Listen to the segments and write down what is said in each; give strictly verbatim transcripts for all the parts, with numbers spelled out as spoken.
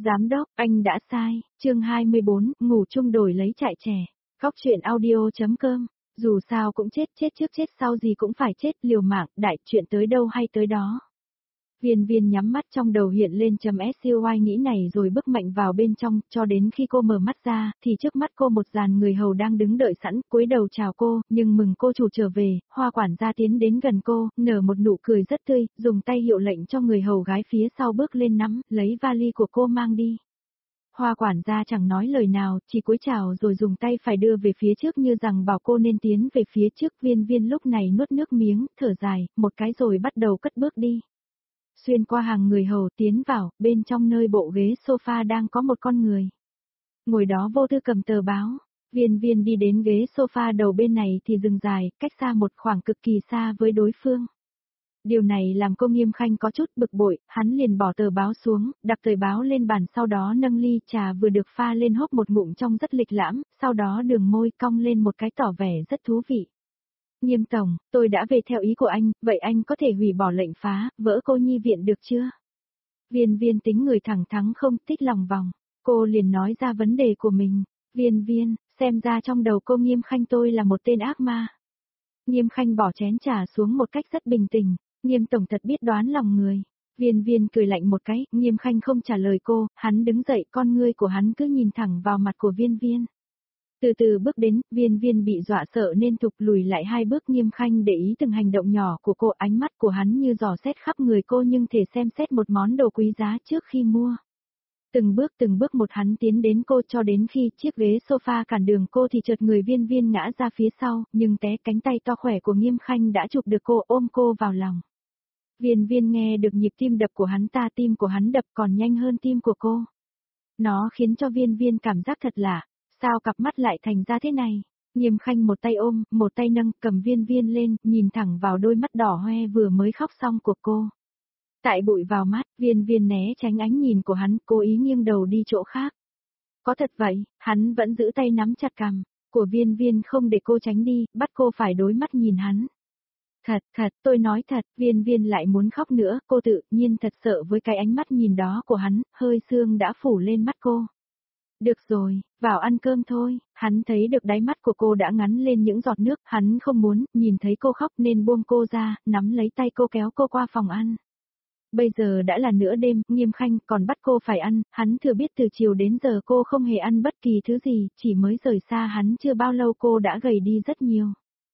Giám đốc, anh đã sai, chương hai mươi bốn, ngủ chung đổi lấy trại trẻ. Góc truyện audio.com, dù sao cũng chết, chết trước chết sau gì cũng phải chết, liều mạng, đại chuyện tới đâu hay tới đó. Viên viên nhắm mắt, trong đầu hiện lên chấm xoay nghĩ này rồi bước mạnh vào bên trong, cho đến khi cô mở mắt ra, thì trước mắt cô một dàn người hầu đang đứng đợi sẵn, cúi đầu chào cô, nhưng mừng cô chủ trở về, Hoa quản gia tiến đến gần cô, nở một nụ cười rất tươi, dùng tay hiệu lệnh cho người hầu gái phía sau bước lên nắm, lấy vali của cô mang đi. Hoa quản gia chẳng nói lời nào, chỉ cúi chào rồi dùng tay phải đưa về phía trước như rằng bảo cô nên tiến về phía trước. Viên viên lúc này nuốt nước miếng, thở dài, một cái rồi bắt đầu cất bước đi. Xuyên qua hàng người hầu tiến vào, bên trong nơi bộ ghế sofa đang có một con người. Ngồi đó vô tư cầm tờ báo, viên viên đi đến ghế sofa đầu bên này thì dừng dài, cách xa một khoảng cực kỳ xa với đối phương. Điều này làm cô Nghiêm Khanh có chút bực bội, hắn liền bỏ tờ báo xuống, đặt tờ báo lên bàn sau đó nâng ly trà vừa được pha lên hốc một ngụm trong rất lịch lãm, sau đó đường môi cong lên một cái tỏ vẻ rất thú vị. Nghiêm tổng, tôi đã về theo ý của anh, vậy anh có thể hủy bỏ lệnh phá, vỡ cô nhi viện được chưa? Viên viên tính người thẳng thắn không thích lòng vòng, cô liền nói ra vấn đề của mình. Viên viên, xem ra trong đầu cô Nghiêm Khanh tôi là một tên ác ma. Nghiêm Khanh bỏ chén trà xuống một cách rất bình tĩnh, Nghiêm tổng thật biết đoán lòng người. Viên viên cười lạnh một cái, Nghiêm Khanh không trả lời cô, hắn đứng dậy, con ngươi của hắn cứ nhìn thẳng vào mặt của viên viên. Từ từ bước đến, viên viên bị dọa sợ nên thụt lùi lại hai bước. Nghiêm Khanh để ý từng hành động nhỏ của cô, ánh mắt của hắn như dò xét khắp người cô nhưng thể xem xét một món đồ quý giá trước khi mua. Từng bước từng bước một hắn tiến đến cô cho đến khi chiếc ghế sofa cản đường cô thì chợt người viên viên ngã ra phía sau, nhưng té cánh tay to khỏe của Nghiêm Khanh đã chụp được cô, ôm cô vào lòng. Viên viên nghe được nhịp tim đập của hắn ta, tim của hắn đập còn nhanh hơn tim của cô. Nó khiến cho viên viên cảm giác thật lạ. Sao cặp mắt lại thành ra thế này? Nghiêm Khanh một tay ôm, một tay nâng, cầm viên viên lên, nhìn thẳng vào đôi mắt đỏ hoe vừa mới khóc xong của cô. Tại bụi vào mắt, viên viên né tránh ánh nhìn của hắn, cố ý nghiêng đầu đi chỗ khác. Có thật vậy, hắn vẫn giữ tay nắm chặt cằm của viên viên không để cô tránh đi, bắt cô phải đối mắt nhìn hắn. Thật, thật, tôi nói thật, viên viên lại muốn khóc nữa, cô tự nhiên thật sợ với cái ánh mắt nhìn đó của hắn, hơi sương đã phủ lên mắt cô. Được rồi, vào ăn cơm thôi. Hắn thấy được đáy mắt của cô đã ngắn lên những giọt nước, hắn không muốn nhìn thấy cô khóc nên buông cô ra, nắm lấy tay cô kéo cô qua phòng ăn. Bây giờ đã là nửa đêm, Nghiêm Khanh còn bắt cô phải ăn, hắn thừa biết từ chiều đến giờ cô không hề ăn bất kỳ thứ gì, chỉ mới rời xa hắn chưa bao lâu cô đã gầy đi rất nhiều.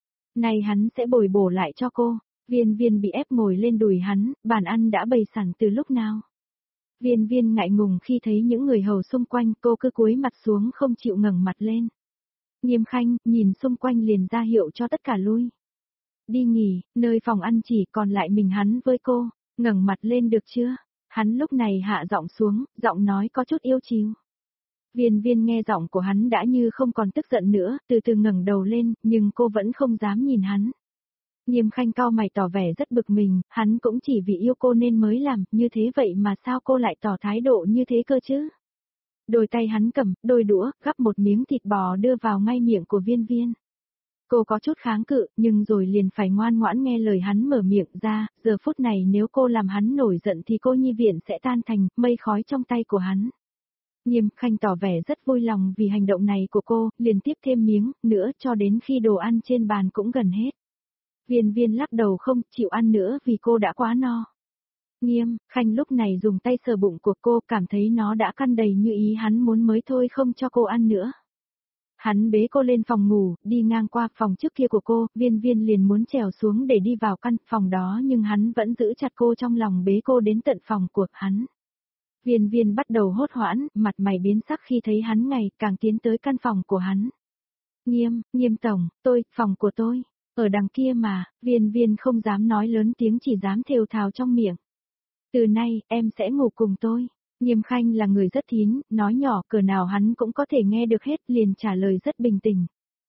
Này hắn sẽ bồi bổ lại cho cô. Viên viên bị ép ngồi lên đùi hắn, bàn ăn đã bày sẵn từ lúc nào. Viên viên ngại ngùng khi thấy những người hầu xung quanh, cô cứ cúi mặt xuống không chịu ngẩng mặt lên. Nghiêm Khanh, nhìn xung quanh liền ra hiệu cho tất cả lui. Đi nghỉ, nơi phòng ăn chỉ còn lại mình hắn với cô, ngẩng mặt lên được chưa? Hắn lúc này hạ giọng xuống, giọng nói có chút yêu chiều. Viên viên nghe giọng của hắn đã như không còn tức giận nữa, từ từ ngẩng đầu lên, nhưng cô vẫn không dám nhìn hắn. Nghiêm Khanh cau mày tỏ vẻ rất bực mình, hắn cũng chỉ vì yêu cô nên mới làm, như thế vậy mà sao cô lại tỏ thái độ như thế cơ chứ? Đôi tay hắn cầm, đôi đũa, gắp một miếng thịt bò đưa vào ngay miệng của viên viên. Cô có chút kháng cự, nhưng rồi liền phải ngoan ngoãn nghe lời hắn mở miệng ra, giờ phút này nếu cô làm hắn nổi giận thì cô nhi viện sẽ tan thành mây khói trong tay của hắn. Nghiêm Khanh tỏ vẻ rất vui lòng vì hành động này của cô, liền tiếp thêm miếng nữa cho đến khi đồ ăn trên bàn cũng gần hết. Viên viên lắc đầu không chịu ăn nữa vì cô đã quá no. Nghiêm Khanh lúc này dùng tay sờ bụng của cô, cảm thấy nó đã căn đầy như ý hắn muốn mới thôi, không cho cô ăn nữa. Hắn bế cô lên phòng ngủ, đi ngang qua phòng trước kia của cô, viên viên liền muốn trèo xuống để đi vào căn phòng đó nhưng hắn vẫn giữ chặt cô trong lòng, bế cô đến tận phòng của hắn. Viên viên bắt đầu hốt hoảng, mặt mày biến sắc khi thấy hắn ngày càng tiến tới căn phòng của hắn. Nghiêm, Nghiêm tổng, tôi, phòng của tôi. Ở đằng kia mà, viên viên không dám nói lớn tiếng, chỉ dám thều thào trong miệng. Từ nay, em sẽ ngủ cùng tôi. Nghiêm Khanh là người rất thín, nói nhỏ cỡ nào hắn cũng có thể nghe được hết, liền trả lời rất bình tĩnh.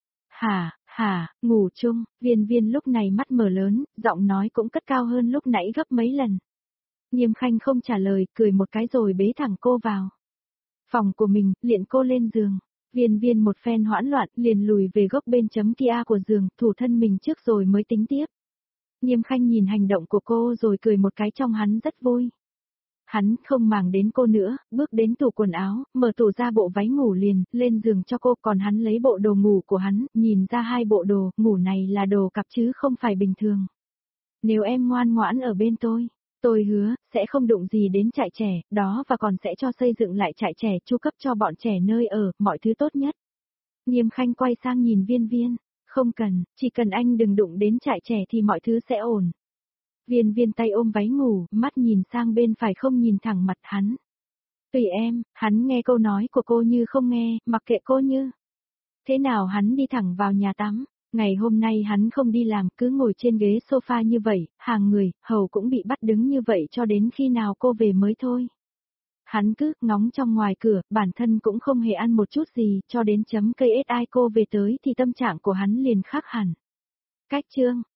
Hả, hả, ngủ chung. Viên viên lúc này mắt mở lớn, giọng nói cũng cất cao hơn lúc nãy gấp mấy lần. Nghiêm Khanh không trả lời, cười một cái rồi bế thẳng cô vào phòng của mình, liền cô lên giường. Viên viên một phen hoãn loạn, liền lùi về góc bên chấm kia của giường, thủ thân mình trước rồi mới tính tiếp. Nghiêm Khanh nhìn hành động của cô rồi cười một cái, trong hắn rất vui. Hắn không màng đến cô nữa, bước đến tủ quần áo, mở tủ ra bộ váy ngủ liền, lên giường cho cô, còn hắn lấy bộ đồ ngủ của hắn, nhìn ra hai bộ đồ, ngủ này là đồ cặp chứ không phải bình thường. Nếu em ngoan ngoãn ở bên tôi, tôi hứa, sẽ không đụng gì đến trại trẻ, đó và còn sẽ cho xây dựng lại trại trẻ, chu cấp cho bọn trẻ nơi ở, mọi thứ tốt nhất. Nghiêm Khanh quay sang nhìn Viên Viên, không cần, chỉ cần anh đừng đụng đến trại trẻ thì mọi thứ sẽ ổn. Viên Viên tay ôm váy ngủ, mắt nhìn sang bên phải không nhìn thẳng mặt hắn. Tùy em, hắn nghe câu nói của cô như không nghe, mặc kệ cô như. Thế nào hắn đi thẳng vào nhà tắm, ngày hôm nay hắn không đi làm, cứ ngồi trên ghế sofa như vậy, hàng người, hầu cũng bị bắt đứng như vậy cho đến khi nào cô về mới thôi. Hắn cứ ngóng trong ngoài cửa, bản thân cũng không hề ăn một chút gì, cho đến chấm cây ét i cô về tới thì tâm trạng của hắn liền khác hẳn. Cách chương